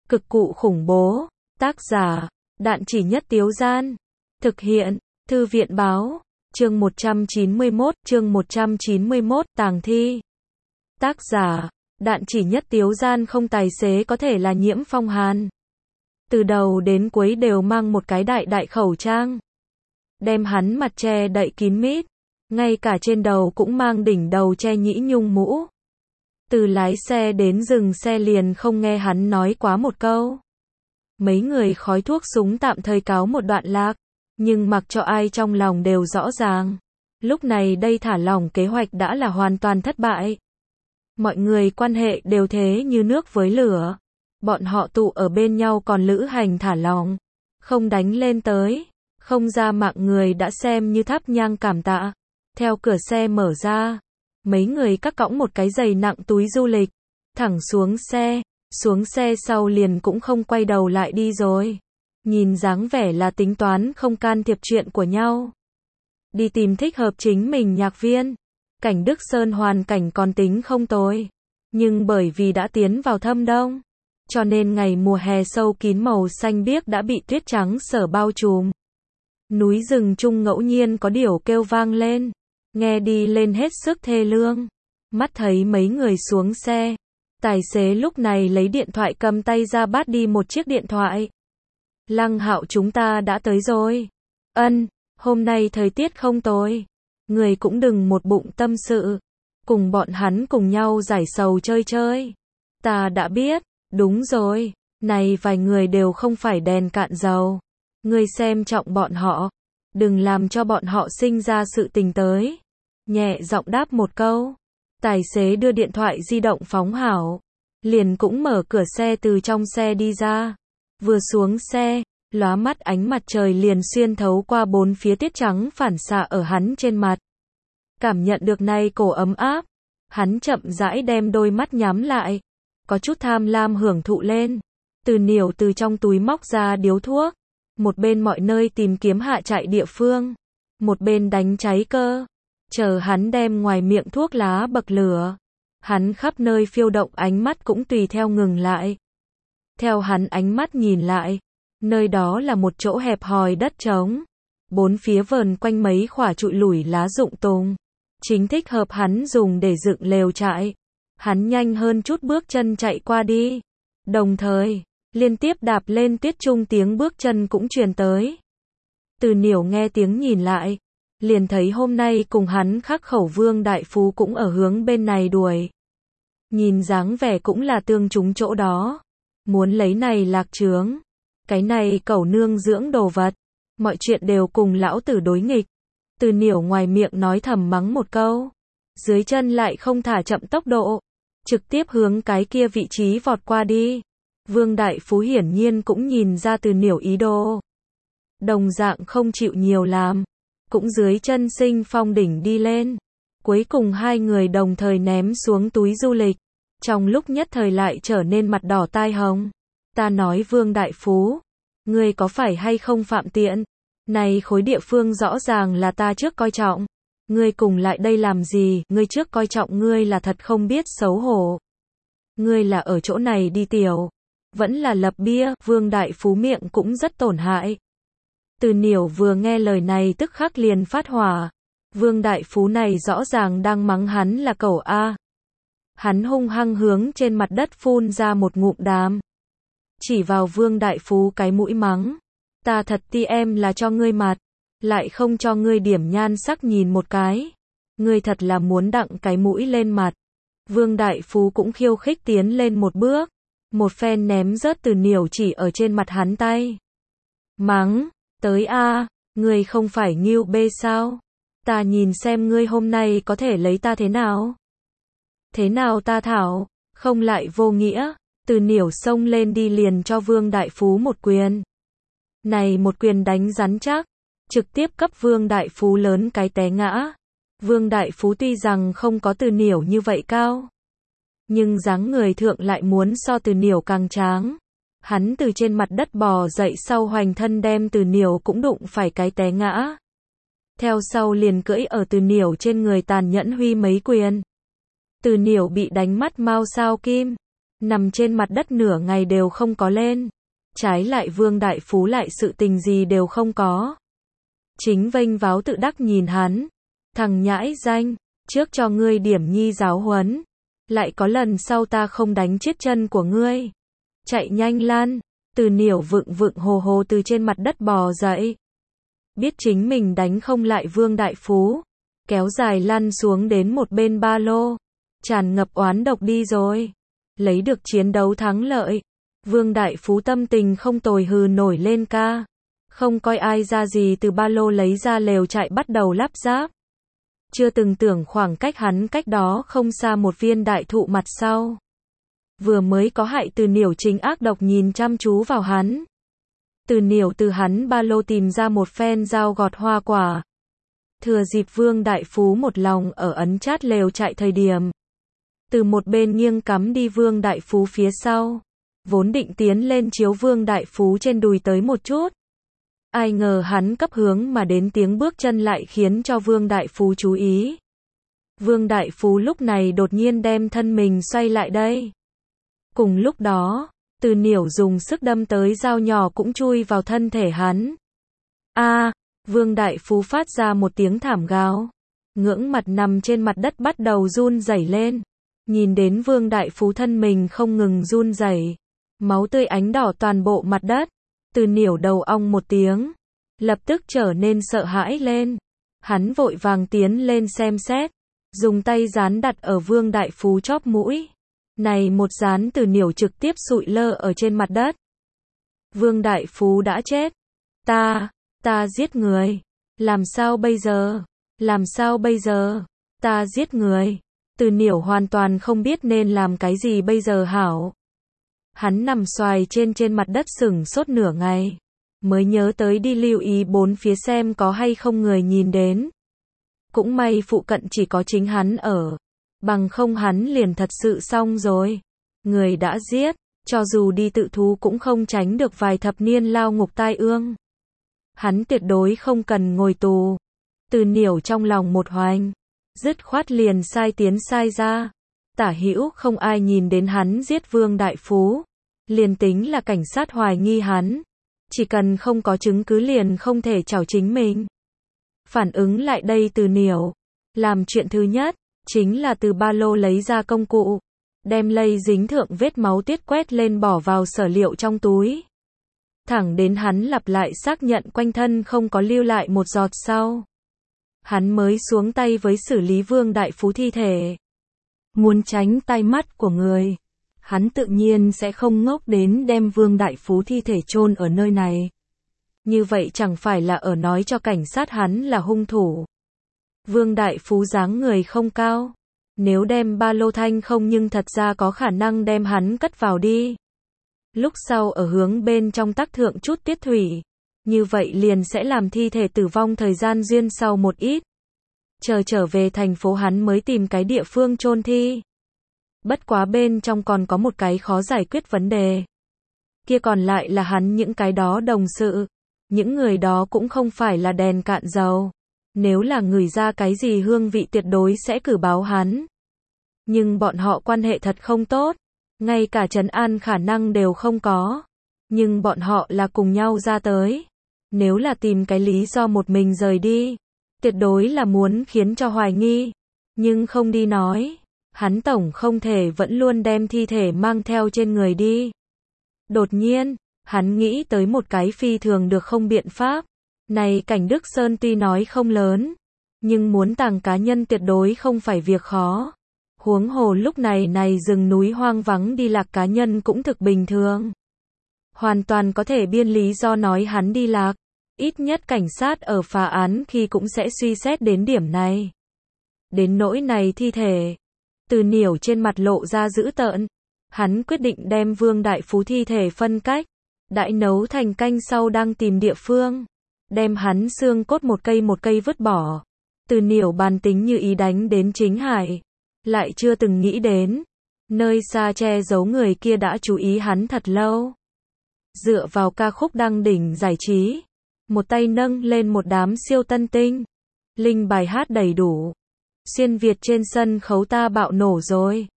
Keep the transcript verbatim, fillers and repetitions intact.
Cực cụ khủng bố. Tác giả, Đạn Chỉ Nhất Tiếu Gian. Thực hiện, Thư viện Báo. Chương một trăm chín mươi mốt, chương một trăm chín mươi mốt, tàng thi. Tác giả, Đạn Chỉ Nhất Tiếu Gian. Không tài xế có thể là Nhiễm Phong Hàn. Từ đầu đến cuối đều mang một cái đại đại khẩu trang. Đem hắn mặt che đậy kín mít. Ngay cả trên đầu cũng mang đỉnh đầu che nhĩ nhung mũ. Từ lái xe đến dừng xe liền không nghe hắn nói quá một câu. Mấy người khói thuốc súng tạm thời cáo một đoạn lạc. Nhưng mặc cho ai trong lòng đều rõ ràng. Lúc này đây thả lỏng kế hoạch đã là hoàn toàn thất bại. Mọi người quan hệ đều thế như nước với lửa. Bọn họ tụ ở bên nhau còn lữ hành thả lỏng. Không đánh lên tới. Không ra mạng người đã xem như thắp nhang cảm tạ. Theo cửa xe mở ra. Mấy người cắt cõng một cái giày nặng túi du lịch. Thẳng xuống xe. Xuống xe sau liền cũng không quay đầu lại đi rồi. Nhìn dáng vẻ là tính toán không can thiệp chuyện của nhau. Đi tìm thích hợp chính mình nhạc viên. Cảnh Đức Sơn hoàn cảnh còn tính không tồi. Nhưng bởi vì đã tiến vào thâm đông. Cho nên ngày mùa hè sâu kín màu xanh biếc đã bị tuyết trắng sở bao trùm. Núi rừng chung ngẫu nhiên có điểu kêu vang lên. Nghe đi lên hết sức thê lương. Mắt thấy mấy người xuống xe. Tài xế lúc này lấy điện thoại cầm tay ra bắt đi một chiếc điện thoại. Lăng Hạo, chúng ta đã tới rồi. Ân, hôm nay thời tiết không tồi. Người cũng đừng một bụng tâm sự. Cùng bọn hắn cùng nhau giải sầu chơi chơi. Ta đã biết, đúng rồi. Này vài người đều không phải đèn cạn dầu. Ngươi xem trọng bọn họ. Đừng làm cho bọn họ sinh ra sự tình tới. Nhẹ giọng đáp một câu. Tài xế đưa điện thoại di động phóng hảo. Liền cũng mở cửa xe từ trong xe đi ra. Vừa xuống xe, lóa mắt ánh mặt trời liền xuyên thấu qua bốn phía tiết trắng phản xạ ở hắn trên mặt. Cảm nhận được này cổ ấm áp. Hắn chậm rãi đem đôi mắt nhắm lại. Có chút tham lam hưởng thụ lên. Từ Niểu từ trong túi móc ra điếu thuốc. Một bên mọi nơi tìm kiếm hạ trại địa phương. Một bên đánh cháy cơ. Chờ hắn đem ngoài miệng thuốc lá bậc lửa. Hắn khắp nơi phiêu động, ánh mắt cũng tùy theo ngừng lại. Theo hắn ánh mắt nhìn lại. Nơi đó là một chỗ hẹp hòi đất trống. Bốn phía vờn quanh mấy khỏa trụi lủi lá rụng tùng. Chính thích hợp hắn dùng để dựng lều trại. Hắn nhanh hơn chút bước chân chạy qua đi. Đồng thời, liên tiếp đạp lên tuyết trung tiếng bước chân cũng truyền tới. Từ Niểu nghe tiếng nhìn lại. Liền thấy hôm nay cùng hắn khắc khẩu Vương Đại Phú cũng ở hướng bên này đuổi. Nhìn dáng vẻ cũng là tương trúng chỗ đó. Muốn lấy này lạc chướng. Cái này cẩu nương dưỡng đồ vật. Mọi chuyện đều cùng lão tử đối nghịch. Từ Niểu ngoài miệng nói thầm mắng một câu. Dưới chân lại không thả chậm tốc độ. Trực tiếp hướng cái kia vị trí vọt qua đi. Vương Đại Phú hiển nhiên cũng nhìn ra Từ Niểu ý đồ. Đồng dạng không chịu nhiều làm. Cũng dưới chân sinh phong đỉnh đi lên. Cuối cùng hai người đồng thời ném xuống túi du lịch. Trong lúc nhất thời lại trở nên mặt đỏ tai hồng. Ta nói Vương Đại Phú. Ngươi có phải hay không phạm tiện? Này khối địa phương rõ ràng là ta trước coi trọng. Ngươi cùng lại đây làm gì? Ngươi trước coi trọng ngươi là thật không biết xấu hổ. Ngươi là ở chỗ này đi tiểu. Vẫn là lập bia. Vương Đại Phú miệng cũng rất tổn hại. Từ Niểu vừa nghe lời này tức khắc liền phát hỏa. Vương Đại Phú này rõ ràng đang mắng hắn là cẩu A. Hắn hung hăng hướng trên mặt đất phun ra một ngụm đàm. Chỉ vào Vương Đại Phú cái mũi mắng. Ta thật ti em là cho ngươi mặt. Lại không cho ngươi điểm nhan sắc nhìn một cái. Ngươi thật là muốn đặng cái mũi lên mặt. Vương Đại Phú cũng khiêu khích tiến lên một bước. Một phen ném rớt Từ Niểu chỉ ở trên mặt hắn tay. Mắng. Tới a, ngươi không phải ngưu bê sao? Ta nhìn xem ngươi hôm nay có thể lấy ta thế nào? Thế nào ta thảo? Không lại vô nghĩa. Từ Niểu xông lên đi liền cho Vương Đại Phú một quyền. Này một quyền đánh rắn chắc. Trực tiếp cấp Vương Đại Phú lớn cái té ngã. Vương Đại Phú tuy rằng không có Từ Niểu như vậy cao. Nhưng dáng người thượng lại muốn so Từ Niểu càng tráng. Hắn từ trên mặt đất bò dậy sau hoành thân đem Từ Niểu cũng đụng phải cái té ngã. Theo sau liền cưỡi ở Từ Niểu trên người tàn nhẫn huy mấy quyền. Từ Niểu bị đánh mắt mau sao kim. nằm trên mặt đất nửa ngày đều không có lên. Trái lại Vương Đại Phú lại sự tình gì đều không có. Chính vênh váo tự đắc nhìn hắn. Thằng nhãi danh, trước cho ngươi điểm nhi giáo huấn. Lại có lần sau ta không đánh chết chân của ngươi. Chạy nhanh lan. Từ Niểu vựng vựng hồ hồ từ trên mặt đất bò dậy. Biết chính mình đánh không lại Vương Đại Phú. Kéo dài lăn xuống đến một bên ba lô. Tràn ngập oán độc đi rồi. Lấy được chiến đấu thắng lợi. Vương Đại Phú tâm tình không tồi hừ nổi lên ca. Không coi ai ra gì từ ba lô lấy ra lều trại bắt đầu lắp ráp. Chưa từng tưởng khoảng cách hắn cách đó không xa một viên đại thụ mặt sau. Vừa mới có hại Từ Niểu chính ác độc nhìn chăm chú vào hắn. Từ Niểu từ hắn ba lô tìm ra một phen dao gọt hoa quả. Thừa dịp Vương Đại Phú một lòng ở ấn chát lều trại thời điểm. Từ một bên nghiêng cắm đi Vương Đại Phú phía sau. Vốn định tiến lên chiếu Vương Đại Phú trên đùi tới một chút. Ai ngờ hắn cấp hướng mà đến tiếng bước chân lại khiến cho Vương Đại Phú chú ý. Vương Đại Phú lúc này đột nhiên đem thân mình xoay lại đây. Cùng lúc đó, Từ Niểu dùng sức đâm tới dao nhỏ cũng chui vào thân thể hắn. A, Vương Đại Phú phát ra một tiếng thảm gào. Ngưỡng mặt nằm trên mặt đất bắt đầu run rẩy lên. Nhìn đến Vương Đại Phú thân mình không ngừng run rẩy, máu tươi ánh đỏ toàn bộ mặt đất. Từ Niểu đầu ong một tiếng, lập tức trở nên sợ hãi lên. Hắn vội vàng tiến lên xem xét, dùng tay dán đặt ở Vương Đại Phú chóp mũi. Này một dán Từ Niểu trực tiếp sụi lơ ở trên mặt đất. Vương Đại Phú đã chết. Ta, ta giết người. Làm sao bây giờ? Làm sao bây giờ? Ta giết người. Từ Niểu hoàn toàn không biết nên làm cái gì bây giờ hảo. Hắn nằm xoài trên trên mặt đất sững sốt nửa ngày. Mới nhớ tới đi lưu ý bốn phía xem có hay không người nhìn đến. Cũng may phụ cận chỉ có chính hắn ở. Bằng không hắn liền thật sự xong rồi. Người đã giết, cho dù đi tự thú cũng không tránh được vài thập niên lao ngục tai ương. Hắn tuyệt đối không cần ngồi tù. Từ Niểu trong lòng một hoành, dứt khoát liền sai tiến sai ra. Tả hữu không ai nhìn đến hắn giết Vương Đại Phú. Liền tính là cảnh sát hoài nghi hắn. Chỉ cần không có chứng cứ liền không thể trảo chính mình. Phản ứng lại đây Từ Niểu. Làm chuyện thứ nhất, chính là từ ba lô lấy ra công cụ. Đem lây dính thượng vết máu tiết quét lên bỏ vào sở liệu trong túi. Thẳng đến hắn lặp lại xác nhận quanh thân không có lưu lại một giọt sau. Hắn mới xuống tay với xử lý Vương Đại Phú thi thể. Muốn tránh tai mắt của người, hắn tự nhiên sẽ không ngốc đến đem Vương Đại Phú thi thể chôn ở nơi này. Như vậy chẳng phải là ở nói cho cảnh sát hắn là hung thủ. Vương Đại Phú dáng người không cao. Nếu đem ba lô thanh không nhưng thật ra có khả năng đem hắn cất vào đi. Lúc sau ở hướng bên trong tắc thượng chút tiết thủy. Như vậy liền sẽ làm thi thể tử vong thời gian duyên sau một ít. Chờ trở về thành phố hắn mới tìm cái địa phương chôn thi. Bất quá bên trong còn có một cái khó giải quyết vấn đề. Kia còn lại là hắn những cái đó đồng sự. Những người đó cũng không phải là đèn cạn dầu. Nếu là ngửi ra cái gì hương vị tuyệt đối sẽ cử báo hắn. Nhưng bọn họ quan hệ thật không tốt. Ngay cả trấn an khả năng đều không có. Nhưng bọn họ là cùng nhau ra tới. Nếu là tìm cái lý do một mình rời đi. Tuyệt đối là muốn khiến cho hoài nghi. Nhưng không đi nói. Hắn tổng không thể vẫn luôn đem thi thể mang theo trên người đi. Đột nhiên, hắn nghĩ tới một cái phi thường được không biện pháp. Này cảnh Đức Sơn tuy nói không lớn. Nhưng muốn tàng cá nhân tuyệt đối không phải việc khó. Huống hồ lúc này này rừng núi hoang vắng đi lạc cá nhân cũng thực bình thường. Hoàn toàn có thể biên lý do nói hắn đi lạc. Ít nhất cảnh sát ở phá án khi cũng sẽ suy xét đến điểm này. Đến nỗi này thi thể. Từ Niểu trên mặt lộ ra dữ tợn. Hắn quyết định đem Vương Đại Phú thi thể phân cách. Đại nấu thành canh sau đang tìm địa phương. Đem hắn xương cốt một cây một cây vứt bỏ. Từ Niểu bàn tính như ý đánh đến chính hải. Lại chưa từng nghĩ đến. Nơi xa che giấu người kia đã chú ý hắn thật lâu. Dựa vào ca khúc đăng đỉnh giải trí. Một tay nâng lên một đám siêu tân tinh. Linh bài hát đầy đủ. Xuyên Việt trên sân khấu ta bạo nổ rồi.